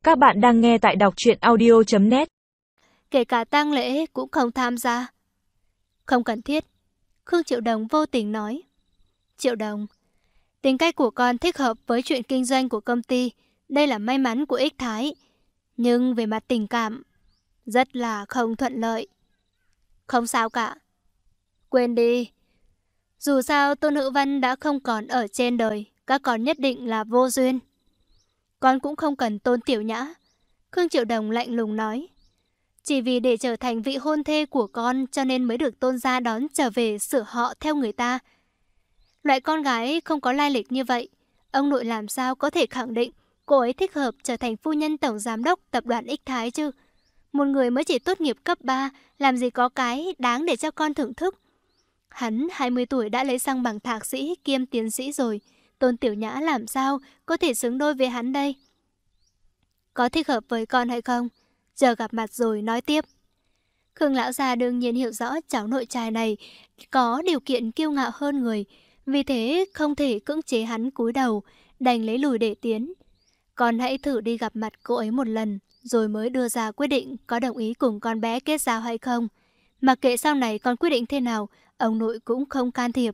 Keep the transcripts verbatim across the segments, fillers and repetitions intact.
Các bạn đang nghe tại đọc truyện audio chấm net. Kể cả tang lễ cũng không tham gia. Không cần thiết. Khương Triệu Đồng vô tình nói. Triệu Đồng, tính cách của con thích hợp với chuyện kinh doanh của công ty. Đây là may mắn của Ích Thái. Nhưng về mặt tình cảm, rất là không thuận lợi. Không sao cả. Quên đi. Dù sao Tôn Hữu Văn đã không còn ở trên đời. Các con nhất định là vô duyên. Con cũng không cần Tôn Tiểu Nhã. Khương Triệu Đồng lạnh lùng nói. Chỉ vì để trở thành vị hôn thê của con cho nên mới được Tôn gia đón trở về sửa họ theo người ta. Loại con gái không có lai lịch như vậy, ông nội làm sao có thể khẳng định cô ấy thích hợp trở thành phu nhân tổng giám đốc tập đoàn Ích Thái chứ? Một người mới chỉ tốt nghiệp cấp ba, làm gì có cái đáng để cho con thưởng thức. Hắn hai mươi tuổi đã lấy sang bằng thạc sĩ kiêm tiến sĩ rồi. Tôn Tiểu Nhã làm sao có thể xứng đôi với hắn đây? Có thích hợp với con hay không? Giờ gặp mặt rồi nói tiếp. Khương lão gia đương nhiên hiểu rõ cháu nội trai này có điều kiện kiêu ngạo hơn người, vì thế không thể cưỡng chế hắn cúi đầu, đành lấy lùi để tiến. Con hãy thử đi gặp mặt cô ấy một lần, rồi mới đưa ra quyết định có đồng ý cùng con bé kết giao hay không. Mặc kệ sau này con quyết định thế nào, ông nội cũng không can thiệp.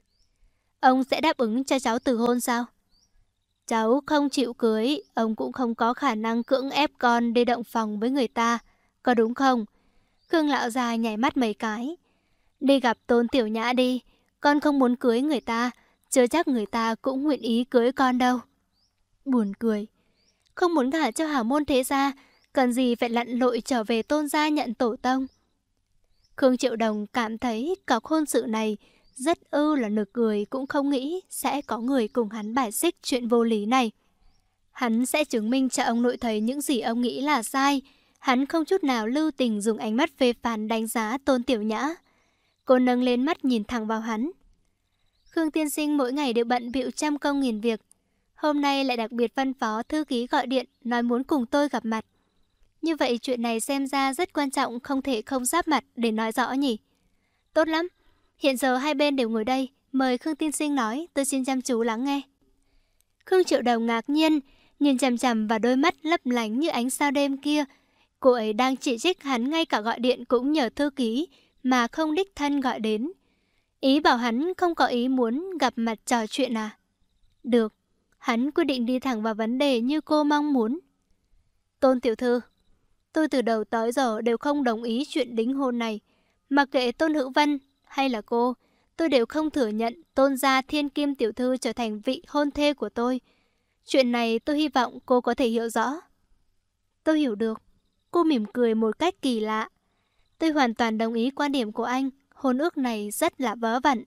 Ông sẽ đáp ứng cho cháu từ hôn sao? Cháu không chịu cưới, ông cũng không có khả năng cưỡng ép con đi động phòng với người ta, có đúng không? Khương lão già nhảy mắt mấy cái. Đi gặp Tôn Tiểu Nhã đi, con không muốn cưới người ta, chưa chắc người ta cũng nguyện ý cưới con đâu. Buồn cười. Không muốn gả cho hảo môn thế gia, cần gì phải lặn lội trở về Tôn gia nhận tổ tông. Khương Triệu Đồng cảm thấy cọc hôn sự này rất ư là nực cười, cũng không nghĩ sẽ có người cùng hắn bài xích chuyện vô lý này. Hắn sẽ chứng minh cho ông nội thấy những gì ông nghĩ là sai. Hắn không chút nào lưu tình dùng ánh mắt phê phán đánh giá Tôn Tiểu Nhã. Cô nâng lên mắt nhìn thẳng vào hắn. Khương tiên sinh mỗi ngày đều bận bịu trăm công nghìn việc. Hôm nay lại đặc biệt phân phó thư ký gọi điện nói muốn cùng tôi gặp mặt. Như vậy chuyện này xem ra rất quan trọng, không thể không giáp mặt để nói rõ nhỉ. Tốt lắm. Hiện giờ hai bên đều ngồi đây, mời Khương tiên sinh nói, tôi xin chăm chú lắng nghe. Khương Triệu Đồng ngạc nhiên, nhìn chằm chằm vào đôi mắt lấp lánh như ánh sao đêm kia. Cô ấy đang chỉ trích hắn ngay cả gọi điện cũng nhờ thư ký, mà không đích thân gọi đến. Ý bảo hắn không có ý muốn gặp mặt trò chuyện à? Được, hắn quyết định đi thẳng vào vấn đề như cô mong muốn. Tôn tiểu thư, tôi từ đầu tới giờ đều không đồng ý chuyện đính hôn này. Mặc kệ Tôn Hữu Văn hay là cô, tôi đều không thừa nhận Tôn gia Thiên Kim tiểu thư trở thành vị hôn thê của tôi. Chuyện này tôi hy vọng cô có thể hiểu rõ. Tôi hiểu được. Cô mỉm cười một cách kỳ lạ. Tôi hoàn toàn đồng ý quan điểm của anh. Hôn ước này rất là vớ vẩn.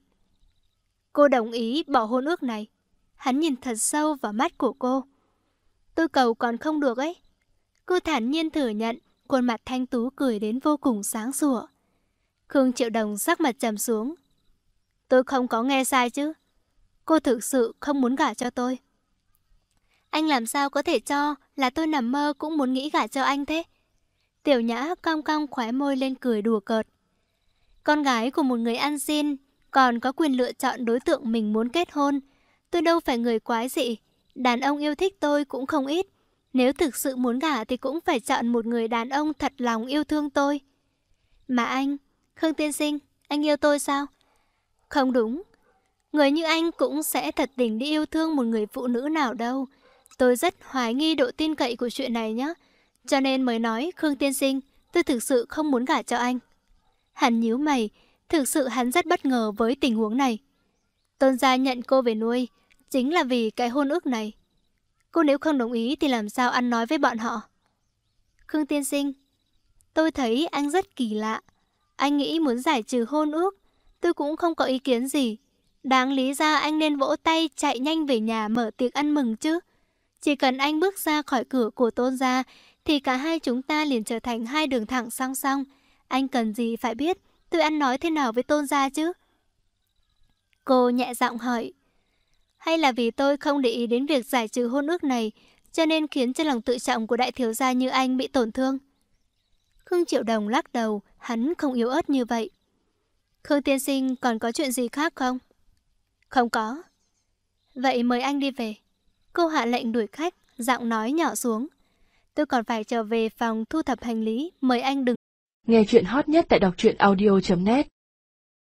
Cô đồng ý bỏ hôn ước này? Hắn nhìn thật sâu vào mắt của cô. Tôi cầu còn không được ấy. Cô thản nhiên thừa nhận, khuôn mặt thanh tú cười đến vô cùng sáng sủa. Khương Triệu Đồng sắc mặt trầm xuống. Tôi không có nghe sai chứ? Cô thực sự không muốn gả cho tôi? Anh làm sao có thể cho là tôi nằm mơ cũng muốn nghĩ gả cho anh thế? Tiểu Nhã cong cong khóe môi lên cười đùa cợt. Con gái của một người ăn xin còn có quyền lựa chọn đối tượng mình muốn kết hôn. Tôi đâu phải người quái dị. Đàn ông yêu thích tôi cũng không ít. Nếu thực sự muốn gả thì cũng phải chọn một người đàn ông thật lòng yêu thương tôi. Mà anh, Khương tiên sinh, anh yêu tôi sao? Không đúng. Người như anh cũng sẽ thật tình đi yêu thương một người phụ nữ nào đâu. Tôi rất hoài nghi độ tin cậy của chuyện này nhé. Cho nên mới nói, Khương tiên sinh, tôi thực sự không muốn gả cho anh. Hắn nhíu mày, thực sự hắn rất bất ngờ với tình huống này. Tôn gia nhận cô về nuôi, chính là vì cái hôn ước này. Cô nếu không đồng ý thì làm sao ăn nói với bọn họ? Khương tiên sinh, tôi thấy anh rất kỳ lạ. Anh nghĩ muốn giải trừ hôn ước, tôi cũng không có ý kiến gì. Đáng lý ra anh nên vỗ tay chạy nhanh về nhà mở tiệc ăn mừng chứ. Chỉ cần anh bước ra khỏi cửa của Tôn gia thì cả hai chúng ta liền trở thành hai đường thẳng song song. Anh cần gì phải biết tôi ăn nói thế nào với Tôn gia chứ? Cô nhẹ giọng hỏi. Hay là vì tôi không để ý đến việc giải trừ hôn ước này, cho nên khiến cho lòng tự trọng của đại thiếu gia như anh bị tổn thương? Khương Triệu Đồng lắc đầu, hắn không yếu ớt như vậy. Khương tiên sinh còn có chuyện gì khác không? Không có. Vậy mời anh đi về. Cô hạ lệnh đuổi khách, giọng nói nhỏ xuống. tôi còn phải trở về phòng thu thập hành lý, mời anh đừng. Nghe chuyện hot nhất tại đọc truyện audio chấm net.